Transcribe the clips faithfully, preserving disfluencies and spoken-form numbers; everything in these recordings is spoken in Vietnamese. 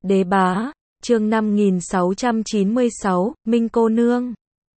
Đế bá, chương năm nghìn sáu trăm chín mươi sáu, Minh cô nương.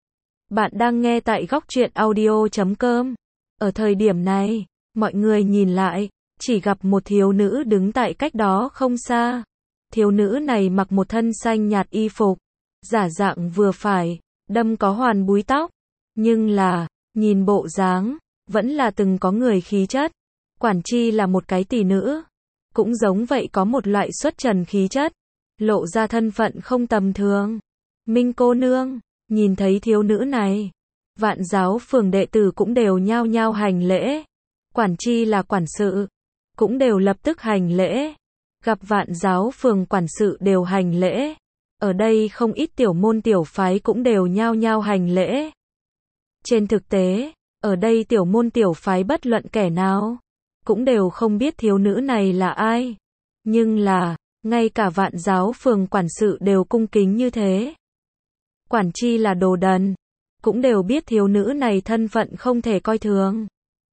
Bạn đang nghe tại góc truyện audio chấm com. Ở thời điểm này, mọi người nhìn lại, chỉ gặp một thiếu nữ đứng tại cách đó không xa. Thiếu nữ này mặc một thân xanh nhạt y phục, giả dạng vừa phải, đâm có hoàn búi tóc, nhưng là, nhìn bộ dáng, vẫn là từng có người khí chất. Quản chi là một cái tỷ nữ, cũng giống vậy có một loại xuất trần khí chất, lộ ra thân phận không tầm thường. Minh cô nương, nhìn thấy thiếu nữ này, vạn giáo phường đệ tử cũng đều nhao nhao hành lễ. Quản chi là quản sự, cũng đều lập tức hành lễ. Gặp vạn giáo phường quản sự đều hành lễ. Ở đây không ít tiểu môn tiểu phái cũng đều nhao nhao hành lễ. Trên thực tế, ở đây tiểu môn tiểu phái bất luận kẻ nào, cũng đều không biết thiếu nữ này là ai. Nhưng là, ngay cả vạn giáo phường quản sự đều cung kính như thế. Quản chi là đồ đần, cũng đều biết thiếu nữ này thân phận không thể coi thường.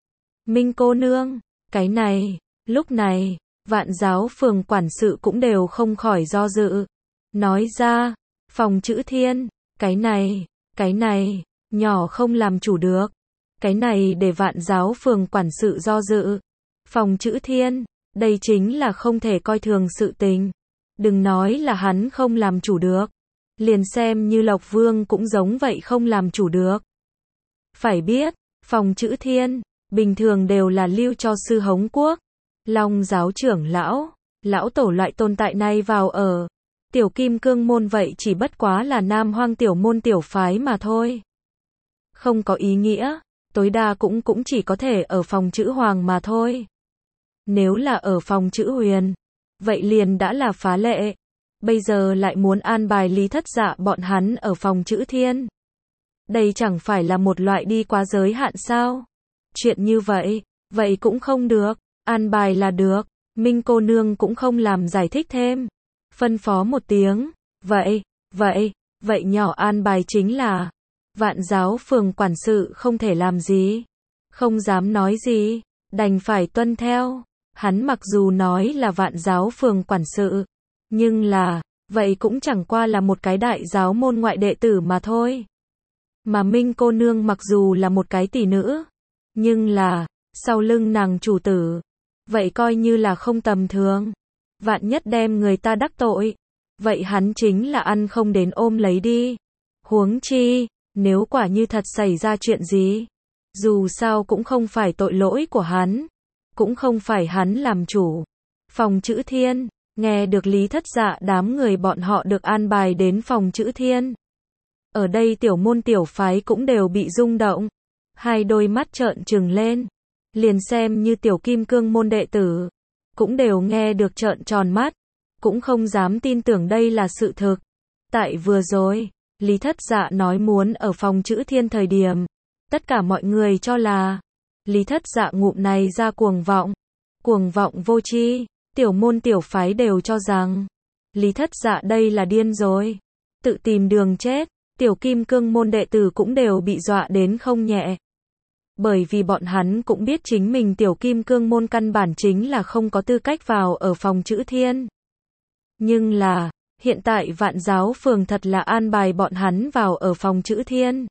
Minh cô nương, cái này, lúc này, vạn giáo phường quản sự cũng đều không khỏi do dự. Nói ra, phòng chữ thiên, cái này, cái này, nhỏ không làm chủ được. Cái này để vạn giáo phường quản sự do dự. Phòng chữ thiên, đây chính là không thể coi thường sự tình. Đừng nói là hắn không làm chủ được. Liền xem như Lộc Vương cũng giống vậy không làm chủ được. Phải biết, phòng chữ thiên, bình thường đều là lưu cho sư hống quốc, Long giáo trưởng lão, lão tổ loại tồn tại này vào ở. Tiểu kim cương môn vậy chỉ bất quá là nam hoang tiểu môn tiểu phái mà thôi. Không có ý nghĩa, tối đa cũng cũng chỉ có thể ở phòng chữ hoàng mà thôi. Nếu là ở phòng chữ huyền, vậy liền đã là phá lệ. Bây giờ lại muốn an bài Lý Thất Dạ bọn hắn ở phòng chữ thiên. Đây chẳng phải là một loại đi quá giới hạn sao? Chuyện như vậy, vậy cũng không được, an bài là được. Minh cô nương cũng không làm giải thích thêm. Phân phó một tiếng, vậy, vậy, vậy nhỏ an bài chính là, vạn giáo phường quản sự không thể làm gì, không dám nói gì, đành phải tuân theo. Hắn mặc dù nói là vạn giáo phường quản sự, nhưng là, vậy cũng chẳng qua là một cái đại giáo môn ngoại đệ tử mà thôi. Mà Minh cô nương mặc dù là một cái tỷ nữ, nhưng là, sau lưng nàng chủ tử, vậy coi như là không tầm thường. Vạn nhất đem người ta đắc tội, vậy hắn chính là ăn không đến ôm lấy đi. Huống chi, nếu quả như thật xảy ra chuyện gì, dù sao cũng không phải tội lỗi của hắn, cũng không phải hắn làm chủ. Phòng chữ thiên, nghe được Lý Thất Dạ đám người bọn họ được an bài đến phòng chữ thiên. Ở đây tiểu môn tiểu phái cũng đều bị rung động, hai đôi mắt trợn trừng lên, liền xem như tiểu kim cương môn đệ tử, cũng đều nghe được trợn tròn mắt, cũng không dám tin tưởng đây là sự thực. Tại vừa rồi, Lý Thất Dạ nói muốn ở phòng chữ thiên thời điểm, tất cả mọi người cho là, Lý Thất Dạ ngụm này ra cuồng vọng, cuồng vọng vô tri, tiểu môn tiểu phái đều cho rằng, Lý Thất Dạ đây là điên rồi, tự tìm đường chết, tiểu kim cương môn đệ tử cũng đều bị dọa đến không nhẹ. Bởi vì bọn hắn cũng biết chính mình tiểu kim cương môn căn bản chính là không có tư cách vào ở phòng chữ thiên. Nhưng là, hiện tại vạn giáo phường thật là an bài bọn hắn vào ở phòng chữ thiên.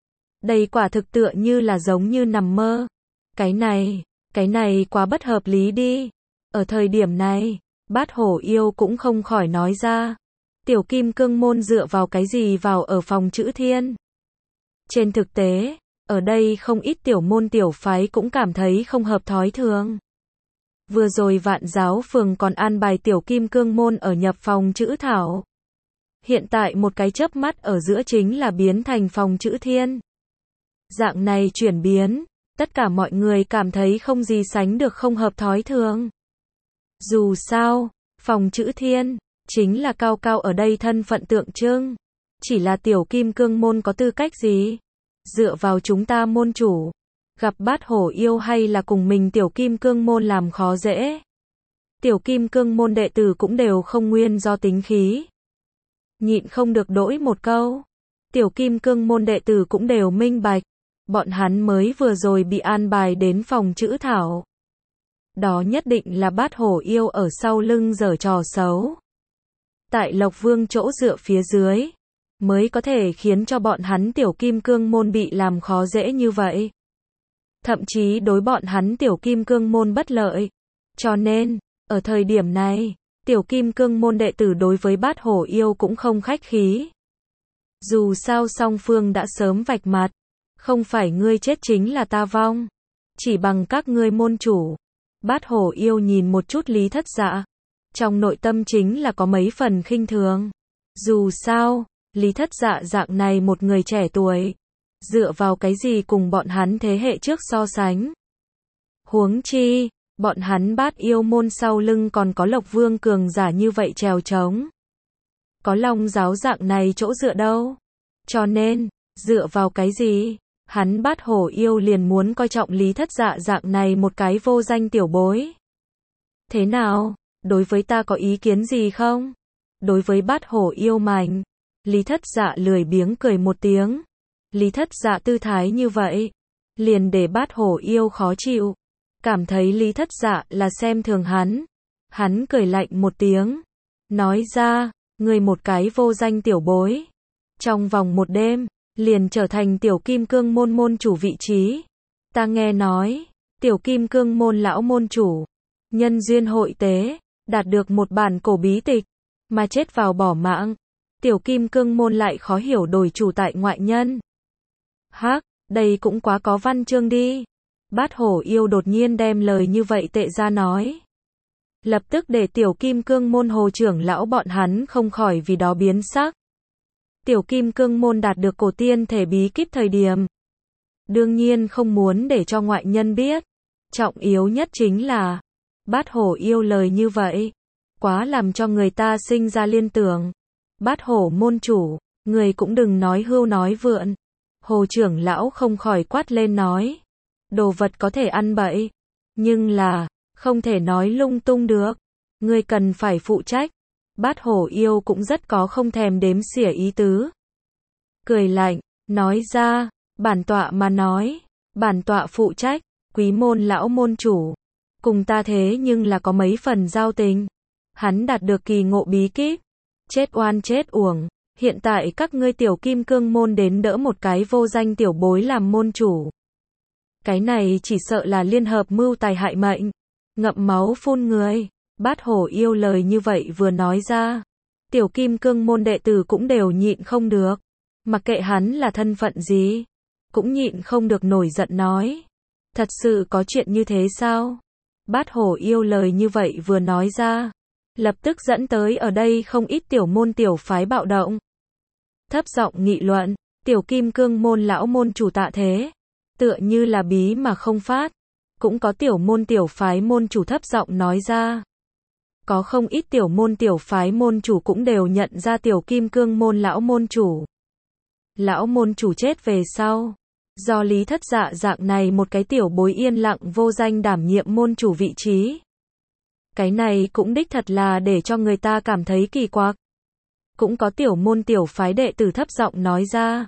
Đây quả thực tựa như là giống như nằm mơ. Cái này, cái này quá bất hợp lý đi. Ở thời điểm này, Bát Hổ Yêu cũng không khỏi nói ra. Tiểu kim cương môn dựa vào cái gì vào ở phòng chữ thiên? Trên thực tế, ở đây không ít tiểu môn tiểu phái cũng cảm thấy không hợp thói thường. Vừa rồi vạn giáo phường còn an bài tiểu kim cương môn ở nhập phòng chữ thảo. Hiện tại một cái chớp mắt ở giữa chính là biến thành phòng chữ thiên. Dạng này chuyển biến, tất cả mọi người cảm thấy không gì sánh được không hợp thói thường. Dù sao, phòng chữ thiên, chính là cao cao ở đây thân phận tượng trưng. Chỉ là tiểu kim cương môn có tư cách gì? Dựa vào chúng ta môn chủ, gặp Bát Hổ Yêu hay là cùng mình tiểu kim cương môn làm khó dễ. Tiểu kim cương môn đệ tử cũng đều không nguyên do tính khí. Nhịn không được đỗi một câu. Tiểu kim cương môn đệ tử cũng đều minh bạch. Bọn hắn mới vừa rồi bị an bài đến phòng chữ thảo. Đó nhất định là Bát Hổ Yêu ở sau lưng giở trò xấu. tại Lộc Vương chỗ dựa phía dưới, mới có thể khiến cho bọn hắn tiểu kim cương môn bị làm khó dễ như vậy. Thậm chí đối bọn hắn tiểu kim cương môn bất lợi. Cho nên, ở thời điểm này, tiểu kim cương môn đệ tử đối với Bát Hổ yêu cũng không khách khí. Dù sao song phương đã sớm vạch mặt, không phải ngươi chết chính là ta vong, chỉ bằng các ngươi môn chủ. Bát Hổ yêu nhìn một chút Lý Thất Dạ, trong nội tâm chính là có mấy phần khinh thường. Dù sao, Lý Thất Dạ dạng này một người trẻ tuổi, dựa vào cái gì cùng bọn hắn thế hệ trước so sánh. Huống chi, bọn hắn Bát yêu môn sau lưng còn có Lộc Vương cường giả như vậy trèo trống. Có Long giáo dạng này chỗ dựa đâu. Cho nên, dựa vào cái gì, hắn Bát Hổ yêu liền muốn coi trọng Lý Thất Dạ dạng này một cái vô danh tiểu bối. Thế nào, đối với ta có ý kiến gì không? Đối với Bát Hổ yêu mạnh, Lý Thất Dạ lười biếng cười một tiếng. Lý Thất Dạ tư thái như vậy, liền để Bát Hổ yêu khó chịu, cảm thấy Lý Thất Dạ là xem thường hắn. Hắn cười lạnh một tiếng, nói ra, ngươi một cái vô danh tiểu bối, trong vòng một đêm, liền trở thành tiểu kim cương môn môn chủ vị trí. Ta nghe nói, tiểu kim cương môn lão môn chủ, nhân duyên hội tế, đạt được một bản cổ bí tịch, mà chết vào bỏ mạng. Tiểu kim cương môn lại khó hiểu đổi chủ tại ngoại nhân. Hắc, đây cũng quá có văn chương đi. Bát Hổ yêu đột nhiên đem lời như vậy tệ ra nói. Lập tức để tiểu kim cương môn hồ trưởng lão bọn hắn không khỏi vì đó biến sắc. Tiểu kim cương môn đạt được cổ tiên thể bí kíp thời điểm, đương nhiên không muốn để cho ngoại nhân biết. Trọng yếu nhất chính là, Bát Hổ yêu lời như vậy, quá làm cho người ta sinh ra liên tưởng. Bát Hổ môn chủ, người cũng đừng nói hưu nói vượn. Hồ trưởng lão không khỏi quát lên nói, đồ vật có thể ăn bậy, nhưng là, không thể nói lung tung được. Ngươi cần phải phụ trách. Bát Hổ yêu cũng rất có không thèm đếm xỉa ý tứ. Cười lạnh, nói ra, bản tọa mà nói, bản tọa phụ trách, quý môn lão môn chủ, cùng ta thế nhưng là có mấy phần giao tình. Hắn đạt được kỳ ngộ bí kíp, chết oan chết uổng, hiện tại các ngươi tiểu kim cương môn đến đỡ một cái vô danh tiểu bối làm môn chủ. Cái này chỉ sợ là liên hợp mưu tài hại mệnh, ngậm máu phun người. Bát Hổ yêu lời như vậy vừa nói ra, tiểu kim cương môn đệ tử cũng đều nhịn không được, mặc kệ hắn là thân phận gì, cũng nhịn không được nổi giận nói, thật sự có chuyện như thế sao? Bát Hổ yêu lời như vậy vừa nói ra, lập tức dẫn tới ở đây không ít tiểu môn tiểu phái bạo động, thấp giọng nghị luận. Tiểu kim cương môn lão môn chủ Tạ Thế, tựa như là bí mà không phát. Cũng có tiểu môn tiểu phái môn chủ thấp giọng nói ra. Có không ít tiểu môn tiểu phái môn chủ cũng đều nhận ra tiểu kim cương môn lão môn chủ. Lão môn chủ chết về sau, do Lý Thất Dạ dạng này một cái tiểu bối yên lặng vô danh đảm nhiệm môn chủ vị trí. Cái này cũng đích thật là để cho người ta cảm thấy kỳ quặc. Cũng có tiểu môn tiểu phái đệ tử thấp giọng nói ra.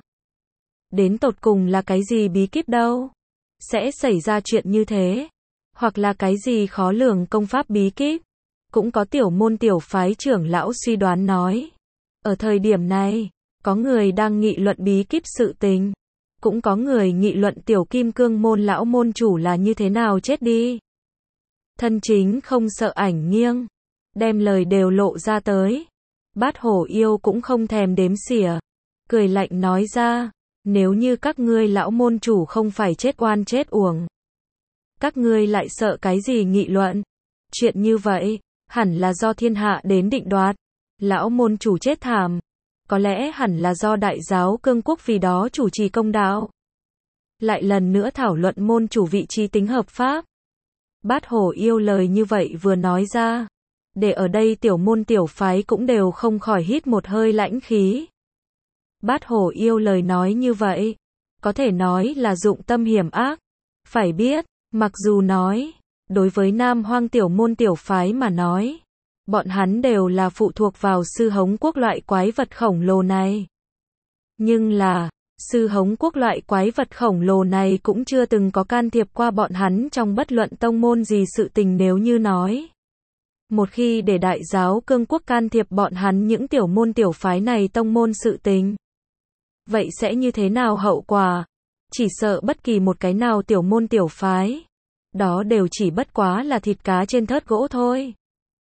Đến tột cùng là cái gì bí kíp đâu? Sẽ xảy ra chuyện như thế? Hoặc là cái gì khó lường công pháp bí kíp? Cũng có tiểu môn tiểu phái trưởng lão suy đoán nói. Ở thời điểm này, có người đang nghị luận bí kíp sự tình. Cũng có người nghị luận tiểu kim cương môn lão môn chủ là như thế nào chết đi. Thân chính không sợ ảnh nghiêng, đem lời đều lộ ra tới. Bát Hổ yêu cũng không thèm đếm xỉa, cười lạnh nói ra, nếu như các ngươi lão môn chủ không phải chết oan chết uổng, các ngươi lại sợ cái gì nghị luận? Chuyện như vậy, hẳn là do thiên hạ đến định đoạt. Lão môn chủ chết thảm, có lẽ hẳn là do đại giáo cương quốc vì đó chủ trì công đạo. Lại lần nữa thảo luận môn chủ vị trí tính hợp pháp. Bát Hổ yêu lời như vậy vừa nói ra, để ở đây tiểu môn tiểu phái cũng đều không khỏi hít một hơi lãnh khí. Bát Hổ yêu lời nói như vậy, có thể nói là dụng tâm hiểm ác. Phải biết, mặc dù nói, đối với Nam Hoang tiểu môn tiểu phái mà nói, bọn hắn đều là phụ thuộc vào sư hống quốc loại quái vật khổng lồ này. Nhưng là, sư hống quốc loại quái vật khổng lồ này cũng chưa từng có can thiệp qua bọn hắn trong bất luận tông môn gì sự tình nếu như nói. Một khi để đại giáo cương quốc can thiệp bọn hắn những tiểu môn tiểu phái này tông môn sự tình, vậy sẽ như thế nào hậu quả? Chỉ sợ bất kỳ một cái nào tiểu môn tiểu phái, đó đều chỉ bất quá là thịt cá trên thớt gỗ thôi.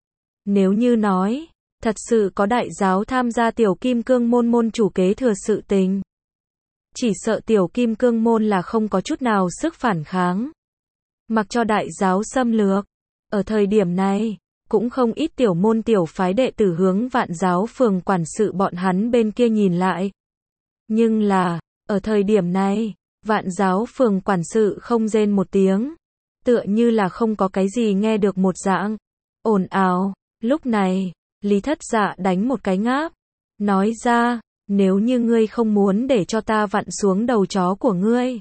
Nếu như nói, thật sự có đại giáo tham gia tiểu kim cương môn môn chủ kế thừa sự tình, chỉ sợ tiểu kim cương môn là không có chút nào sức phản kháng. Mặc cho đại giáo xâm lược, ở thời điểm này, cũng không ít tiểu môn tiểu phái đệ tử hướng vạn giáo phường quản sự bọn hắn bên kia nhìn lại. Nhưng là, ở thời điểm này, vạn giáo phường quản sự không rên một tiếng, tựa như là không có cái gì nghe được một dạng. Ồn ào, lúc này, Lý Thất Dạ đánh một cái ngáp, nói ra, nếu như ngươi không muốn để cho ta vặn xuống đầu chó của ngươi,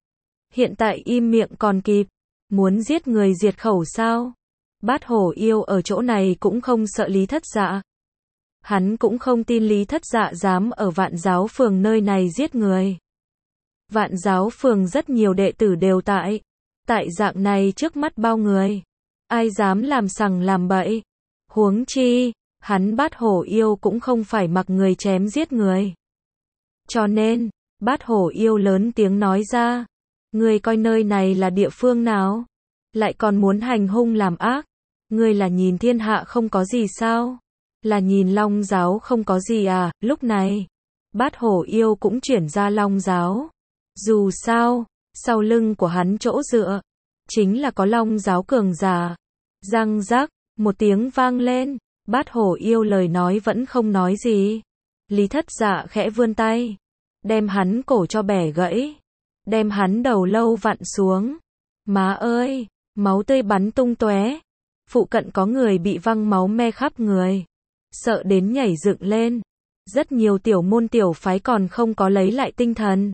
hiện tại im miệng còn kịp, muốn giết người diệt khẩu sao? Bát hổ yêu ở chỗ này cũng không sợ Lý Thất Dạ. Hắn cũng không tin Lý Thất Dạ dám ở vạn giáo phường nơi này giết người. Vạn giáo phường rất nhiều đệ tử đều tại. Tại dạng này trước mắt bao người. Ai dám làm sằng làm bậy. Huống chi, hắn bát hổ yêu cũng không phải mặc người chém giết người. Cho nên, bát hổ yêu lớn tiếng nói ra. Ngươi coi nơi này là địa phương nào? Lại còn muốn hành hung làm ác. Ngươi là nhìn thiên hạ không có gì sao? Là nhìn long giáo không có gì à? Lúc này, bát hổ yêu cũng chuyển ra long giáo. Dù sao, sau lưng của hắn chỗ dựa, chính là có long giáo cường giả. Răng rắc, một tiếng vang lên, bát hổ yêu lời nói vẫn không nói gì. Lý Thất Dạ khẽ vươn tay, đem hắn cổ cho bẻ gãy, đem hắn đầu lâu vặn xuống. Má ơi, máu tươi bắn tung tóe. Phụ cận có người bị văng máu me khắp người, sợ đến nhảy dựng lên. Rất nhiều tiểu môn tiểu phái còn không có lấy lại tinh thần.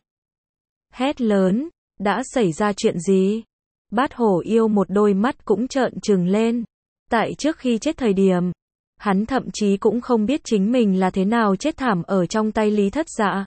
Hét lớn, đã xảy ra chuyện gì? Bát hổ yêu một đôi mắt cũng trợn trừng lên. Tại trước khi chết thời điểm, hắn thậm chí cũng không biết chính mình là thế nào chết thảm ở trong tay Lý Thất Dạ.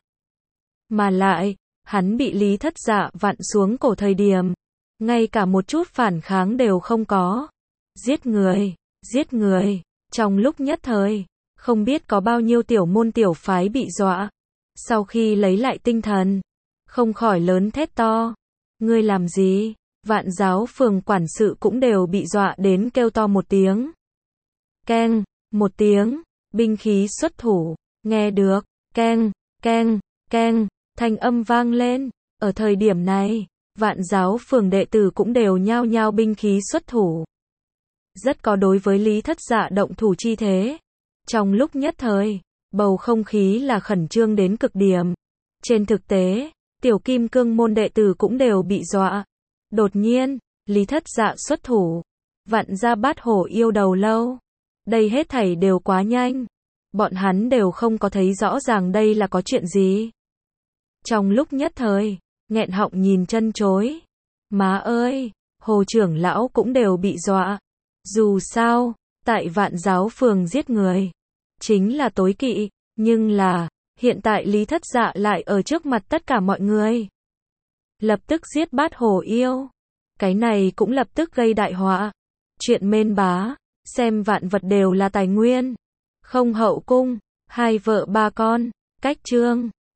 Mà lại, hắn bị Lý Thất Dạ vặn xuống cổ thời điểm, ngay cả một chút phản kháng đều không có. Giết người, giết người, trong lúc nhất thời, không biết có bao nhiêu tiểu môn tiểu phái bị dọa. Sau khi lấy lại tinh thần, không khỏi lớn thét to. Ngươi làm gì? Vạn giáo phường quản sự cũng đều bị dọa đến kêu to một tiếng. Keng, một tiếng, binh khí xuất thủ, nghe được, keng, keng, keng, thanh âm vang lên. Ở thời điểm này, vạn giáo phường đệ tử cũng đều nhao nhao binh khí xuất thủ. Rất có đối với Lý Thất Dạ động thủ chi thế. Trong lúc nhất thời, bầu không khí là khẩn trương đến cực điểm. Trên thực tế, tiểu kim cương môn đệ tử cũng đều bị dọa. Đột nhiên, Lý Thất Dạ xuất thủ, vặn ra bát hổ yêu đầu lâu. Đây hết thảy đều quá nhanh. Bọn hắn đều không có thấy rõ ràng đây là có chuyện gì. Trong lúc nhất thời, nghẹn họng nhìn chân chối. Má ơi, Hồ trưởng lão cũng đều bị dọa. Dù sao, tại vạn giáo phường giết người, chính là tối kỵ, nhưng là, hiện tại Lý Thất Dạ lại ở trước mặt tất cả mọi người. Lập tức giết bát hổ yêu. Cái này cũng lập tức gây đại họa. Chuyện mên bá, xem vạn vật đều là tài nguyên. Không hậu cung, hai vợ ba con, cách chương.